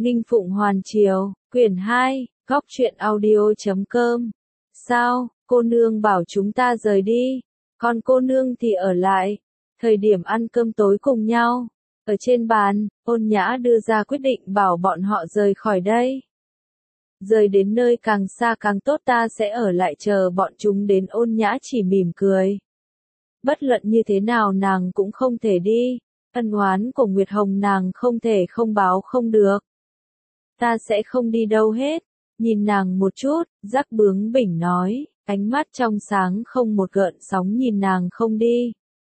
Nghinh Phụng Hoàn Triều, quyển 2, góc truyện audio.com. Sao, cô nương bảo chúng ta rời đi, còn cô nương thì ở lại. Thời điểm ăn cơm tối cùng nhau, ở trên bàn, Ôn Nhã đưa ra quyết định bảo bọn họ rời khỏi đây. Rời đến nơi càng xa càng tốt, ta sẽ ở lại chờ bọn chúng đến. Ôn Nhã chỉ mỉm cười. Bất luận như thế nào nàng cũng không thể đi, ân oán của Nguyệt Hồng nàng không thể không báo không được. Ta sẽ không đi đâu hết. Nhìn nàng một chút, Giác bướng bỉnh nói, ánh mắt trong sáng không một gợn sóng nhìn nàng không đi.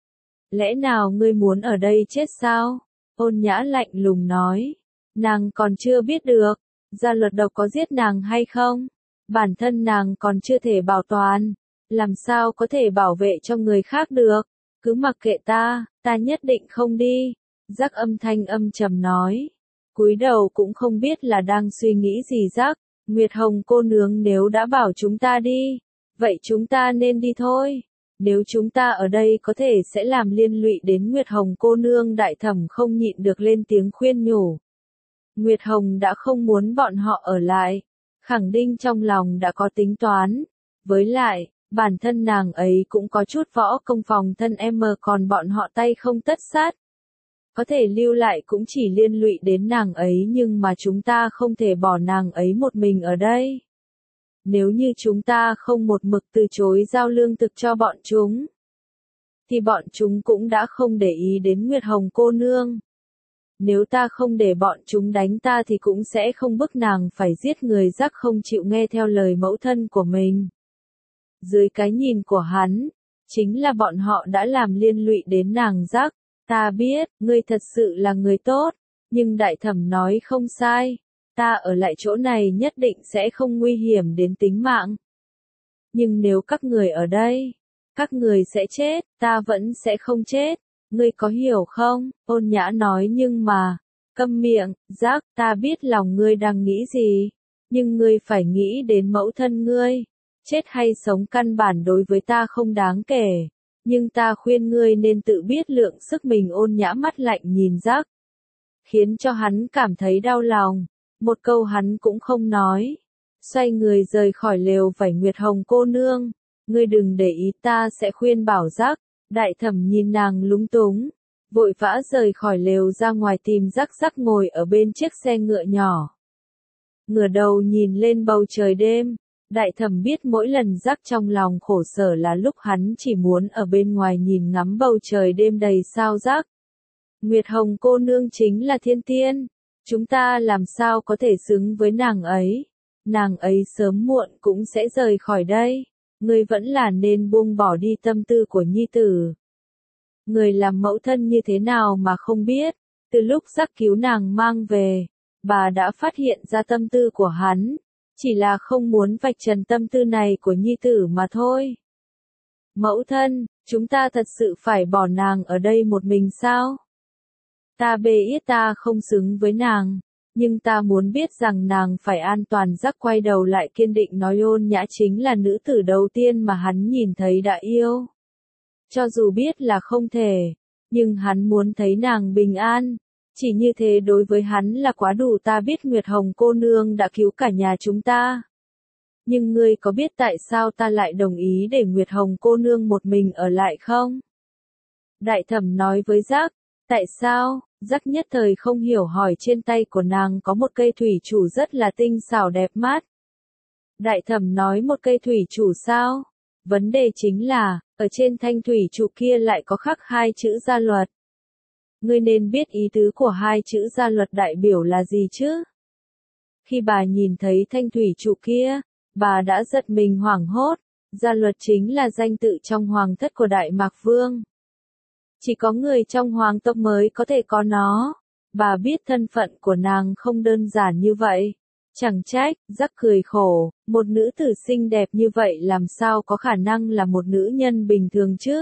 Lẽ nào ngươi muốn ở đây chết sao? Ôn Nhã lạnh lùng nói. Nàng còn chưa biết được, Gia Luật Độc có giết nàng hay không? Bản thân nàng còn chưa thể bảo toàn, làm sao có thể bảo vệ cho người khác được? Cứ mặc kệ ta nhất định không đi. Giác âm thanh âm trầm nói. Cúi đầu cũng không biết là đang suy nghĩ gì. Giác, Nguyệt Hồng cô nương nếu đã bảo chúng ta đi, vậy chúng ta nên đi thôi. Nếu chúng ta ở đây có thể sẽ làm liên lụy đến Nguyệt Hồng cô nương. Đại Thẩm không nhịn được lên tiếng khuyên nhủ. Nguyệt Hồng đã không muốn bọn họ ở lại, khẳng định trong lòng đã có tính toán. Với lại, bản thân nàng ấy cũng có chút võ công phòng thân còn bọn họ tay không tất sát. Có thể lưu lại cũng chỉ liên lụy đến nàng ấy, nhưng mà chúng ta không thể bỏ nàng ấy một mình ở đây. Nếu như chúng ta không một mực từ chối giao lương thực cho bọn chúng, thì bọn chúng cũng đã không để ý đến Nguyệt Hồng cô nương. Nếu ta không để bọn chúng đánh ta thì cũng sẽ không bức nàng phải giết người. Giác không chịu nghe theo lời mẫu thân của mình. Dưới cái nhìn của hắn, chính là bọn họ đã làm liên lụy đến nàng. Giác, ta biết, ngươi thật sự là người tốt, nhưng Đại Thẩm nói không sai, ta ở lại chỗ này nhất định sẽ không nguy hiểm đến tính mạng. Nhưng nếu các người ở đây, các người sẽ chết, ta vẫn sẽ không chết, ngươi có hiểu không? Ôn Nhã nói. Nhưng mà, câm miệng, Giác, ta biết lòng ngươi đang nghĩ gì, nhưng ngươi phải nghĩ đến mẫu thân ngươi. Chết hay sống căn bản đối với ta không đáng kể, nhưng ta khuyên ngươi nên tự biết lượng sức mình. Ôn Nhã mắt lạnh nhìn Giác, khiến cho hắn cảm thấy đau lòng. Một câu hắn cũng không nói, xoay người rời khỏi lều vải. Nguyệt Hồng cô nương, ngươi đừng để ý, ta sẽ khuyên bảo Giác. Đại Thẩm nhìn nàng lúng túng, vội vã rời khỏi lều ra ngoài tìm Giác. Giác ngồi ở bên chiếc xe ngựa nhỏ, ngửa đầu nhìn lên bầu trời đêm. Đại Thẩm biết mỗi lần Giác trong lòng khổ sở là lúc hắn chỉ muốn ở bên ngoài nhìn ngắm bầu trời đêm đầy sao. Giác, Nguyệt Hồng cô nương chính là thiên tiên, chúng ta làm sao có thể xứng với nàng ấy? Nàng ấy sớm muộn cũng sẽ rời khỏi đây. Ngươi vẫn là nên buông bỏ đi tâm tư của nhi tử. Người làm mẫu thân như thế nào mà không biết? Từ lúc Giác cứu nàng mang về, bà đã phát hiện ra tâm tư của hắn, chỉ là không muốn vạch trần tâm tư này của nhi tử mà thôi. Mẫu thân, chúng ta thật sự phải bỏ nàng ở đây một mình sao? Ta biết ta không xứng với nàng, nhưng ta muốn biết rằng nàng phải an toàn. Giác quay đầu lại kiên định nói. Ôn Nhã chính là nữ tử đầu tiên mà hắn nhìn thấy đã yêu. Cho dù biết là không thể, nhưng hắn muốn thấy nàng bình an. Chỉ như thế đối với hắn là quá đủ. Ta biết Nguyệt Hồng cô nương đã cứu cả nhà chúng ta. Nhưng ngươi có biết tại sao ta lại đồng ý để Nguyệt Hồng cô nương một mình ở lại không? Đại Thẩm nói với Giác. Tại sao? Giác nhất thời không hiểu, hỏi. Trên tay của nàng có một cây thủy chủ rất là tinh xảo đẹp mắt. Đại Thẩm nói. Một cây thủy chủ sao? Vấn đề chính là, ở trên thanh thủy trụ kia lại có khắc hai chữ Gia Luật. Ngươi nên biết ý tứ của hai chữ Gia Luật đại biểu là gì chứ? Khi bà nhìn thấy thanh thủy trụ kia, bà đã giật mình hoảng hốt. Gia Luật chính là danh tự trong hoàng thất của Đại Mạc Vương. Chỉ có người trong hoàng tộc mới có thể có nó. Bà biết thân phận của nàng không đơn giản như vậy. Chẳng trách. Giác cười khổ, một nữ tử xinh đẹp như vậy làm sao có khả năng là một nữ nhân bình thường chứ?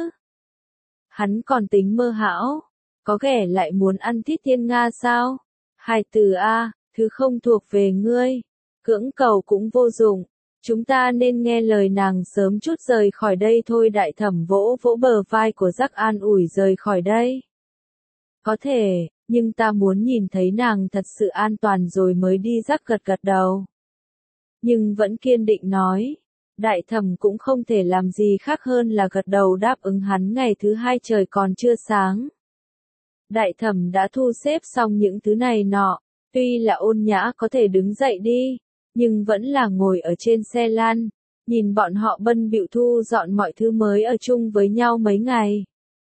Hắn còn tính mơ hão, có ghẻ lại muốn ăn thịt thiên nga sao? Hài tử a, thứ không thuộc về ngươi, cưỡng cầu cũng vô dụng. Chúng ta nên nghe lời nàng sớm chút rời khỏi đây thôi. Đại Thẩm vỗ vỗ bờ vai của Giác an ủi. Rời khỏi đây có thể, nhưng ta muốn nhìn thấy nàng thật sự an toàn rồi mới đi. Giác gật gật đầu. Nhưng vẫn kiên định nói. Đại thẩm cũng không thể làm gì khác hơn là gật đầu đáp ứng hắn. Ngày thứ hai trời còn chưa sáng. Đại thẩm đã thu xếp xong những thứ này nọ. Tuy là Ôn Nhã có thể đứng dậy đi, nhưng vẫn là ngồi ở trên xe lăn, nhìn bọn họ bận bịu thu dọn mọi thứ mới ở chung với nhau mấy ngày.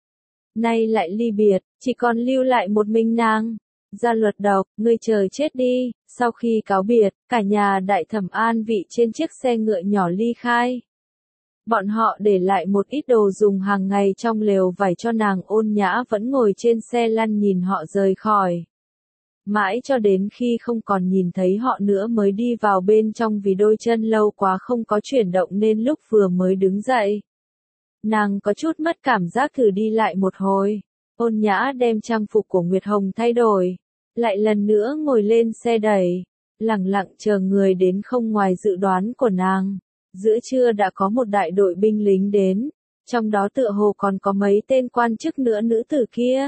Nay lại ly biệt, chỉ còn lưu lại một mình nàng. Gia Luật độc, ngươi chờ chết đi. Sau khi cáo biệt, cả nhà đại thẩm an vị trên chiếc xe ngựa nhỏ ly khai. Bọn họ để lại một ít đồ dùng hàng ngày trong lều vải cho nàng. Ôn Nhã vẫn ngồi trên xe lăn nhìn họ rời khỏi. Mãi cho đến khi không còn nhìn thấy họ nữa mới đi vào bên trong, vì đôi chân lâu quá không có chuyển động nên lúc vừa mới đứng dậy. Nàng có chút mất cảm giác, thử đi lại một hồi. Ôn Nhã đem trang phục của Nguyệt Hồng thay đổi, lại lần nữa ngồi lên xe đẩy, lẳng lặng chờ người đến. Không ngoài dự đoán của nàng, giữa trưa đã có một đại đội binh lính đến, trong đó tựa hồ còn có mấy tên quan chức nữa. Nữ tử kia,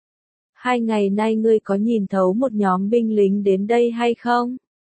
2 ngày nay ngươi có nhìn thấu một nhóm binh lính đến đây hay không?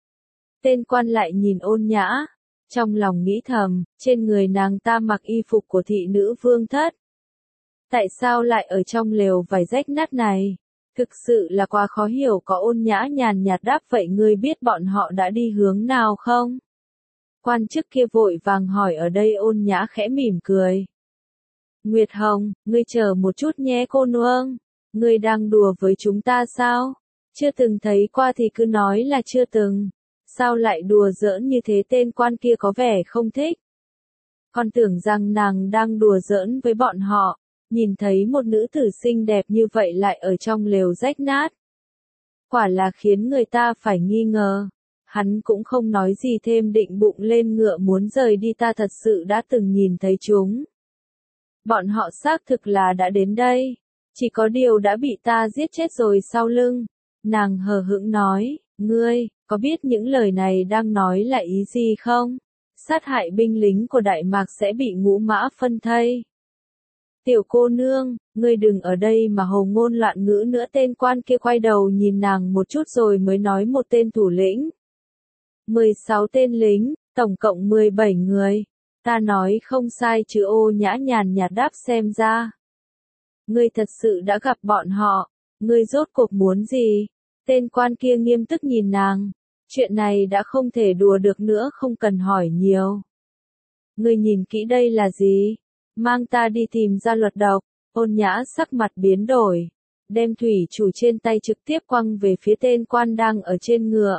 Tên quan lại nhìn Ôn Nhã, trong lòng nghĩ thầm, trên người nàng ta mặc y phục của thị nữ vương thất. Tại sao lại ở trong lều vải rách nát này? Thực sự là quá khó hiểu. Có Ôn Nhã nhàn nhạt đáp, vậy ngươi biết bọn họ đã đi hướng nào không? Quan chức kia vội vàng hỏi. Ở đây Ôn Nhã khẽ mỉm cười. Nguyệt Hồng, ngươi chờ một chút nhé cô nương. Ngươi đang đùa với chúng ta sao? Chưa từng thấy qua thì cứ nói là chưa từng. Sao lại đùa giỡn như thế? Tên quan kia có vẻ không thích. Còn tưởng rằng nàng đang đùa giỡn với bọn họ. Nhìn thấy một nữ tử xinh đẹp như vậy lại ở trong lều rách nát. Quả là khiến người ta phải nghi ngờ. Hắn cũng không nói gì thêm, định bụng lên ngựa muốn rời đi. Ta thật sự đã từng nhìn thấy chúng. Bọn họ xác thực là đã đến đây. Chỉ có điều đã bị ta giết chết rồi sau lưng. Nàng hờ hững nói, ngươi, có biết những lời này đang nói là ý gì không? Sát hại binh lính của Đại Mạc sẽ bị ngũ mã phân thây. Tiểu cô nương, ngươi đừng ở đây mà hồ ngôn loạn ngữ nữa. Tên quan kia quay đầu nhìn nàng một chút rồi mới nói, một tên thủ lĩnh. 16 tên lính, tổng cộng 17 người. Ta nói không sai chứ? Ôn Nhã nhàn nhạt đáp, xem ra ngươi thật sự đã gặp bọn họ. Ngươi rốt cuộc muốn gì? Tên quan kia nghiêm túc nhìn nàng. Chuyện này đã không thể đùa được nữa, không cần hỏi nhiều. Ngươi nhìn kỹ đây là gì? Mang ta đi tìm Gia Luật độc. Ôn Nhã sắc mặt biến đổi, đem thủy chủ trên tay trực tiếp quăng về phía tên quan đang ở trên ngựa.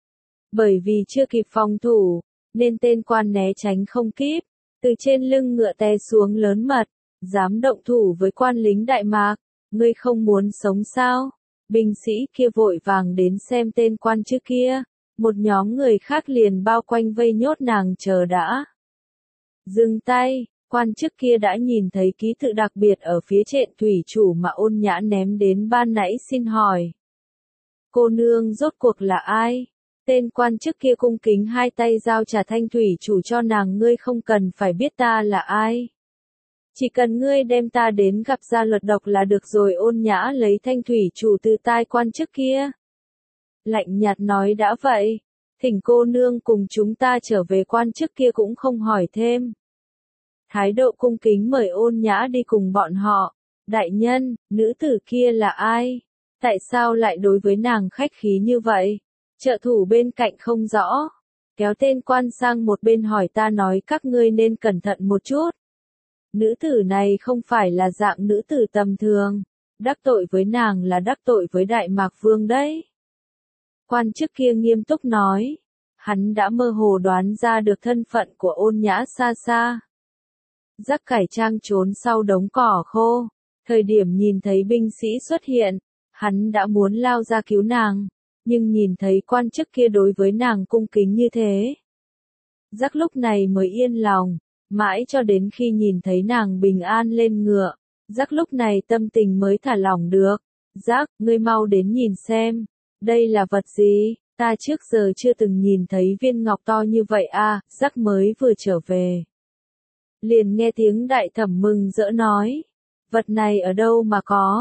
Bởi vì chưa kịp phòng thủ, nên tên quan né tránh không kịp, từ trên lưng ngựa té xuống. Lớn mật, dám động thủ với quan lính Đại Mạc, ngươi không muốn sống sao? Binh sĩ kia vội vàng đến xem tên quan trước kia. Một nhóm người khác liền bao quanh vây nhốt nàng. Chờ đã. Dừng tay. Quan chức kia đã nhìn thấy ký tự đặc biệt ở phía trên thủy chủ mà Ôn Nhã ném đến ban nãy. Xin hỏi, cô nương rốt cuộc là ai? Tên quan chức kia cung kính hai tay giao trả thanh thủy chủ cho nàng. Ngươi không cần phải biết ta là ai. Chỉ cần ngươi đem ta đến gặp Gia Luật độc là được rồi. Ôn Nhã lấy thanh thủy chủ từ tay quan chức kia. Lạnh nhạt nói, đã vậy, thỉnh cô nương cùng chúng ta trở về. Quan chức kia cũng không hỏi thêm. Thái độ cung kính mời Ôn Nhã đi cùng bọn họ. Đại nhân, nữ tử kia là ai? Tại sao lại đối với nàng khách khí như vậy? Trợ thủ bên cạnh không rõ, kéo tên quan sang một bên hỏi, ta nói các ngươi nên cẩn thận một chút. Nữ tử này không phải là dạng nữ tử tầm thường. Đắc tội với nàng là đắc tội với Đại Mạc Vương đấy. Quan chức kia nghiêm túc nói. Hắn đã mơ hồ đoán ra được thân phận của Ôn Nhã xa xa. Giác cải trang trốn sau đống cỏ khô. Thời điểm nhìn thấy binh sĩ xuất hiện, hắn đã muốn lao ra cứu nàng. Nhưng nhìn thấy quan chức kia đối với nàng cung kính như thế, Giác lúc này mới yên lòng. Mãi cho đến khi nhìn thấy nàng bình an lên ngựa, Giác lúc này tâm tình mới thả lỏng được. Giác, ngươi mau đến nhìn xem. Đây là vật gì? Ta trước giờ chưa từng nhìn thấy viên ngọc to như vậy à. Giác mới vừa trở về, liền nghe tiếng đại thẩm mừng rỡ nói. Vật này ở đâu mà có?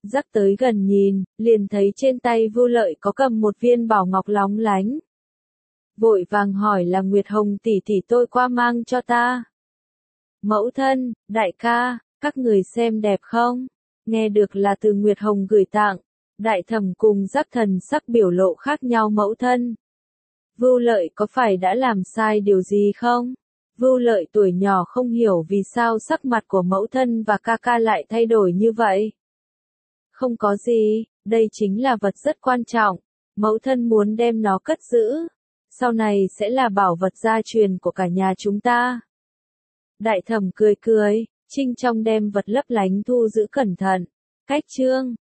Dắc tới gần nhìn, liền thấy trên tay Vưu Lợi có cầm một viên bảo ngọc lóng lánh. Vội vàng hỏi là Nguyệt Hồng tỷ tỷ tôi qua mang cho ta. Mẫu thân, đại ca, các người xem đẹp không? Nghe được là từ Nguyệt Hồng gửi tặng, Đại Thẩm cùng Dắc Thần sắc biểu lộ khác nhau. Mẫu thân, Vưu Lợi có phải đã làm sai điều gì không? Vưu Lợi tuổi nhỏ không hiểu vì sao sắc mặt của mẫu thân và ca ca lại thay đổi như vậy. Không có gì, đây chính là vật rất quan trọng, mẫu thân muốn đem nó cất giữ. Sau này sẽ là bảo vật gia truyền của cả nhà chúng ta. Đại Thẩm cười cười, trinh trong đem vật lấp lánh thu giữ cẩn thận. Cách chương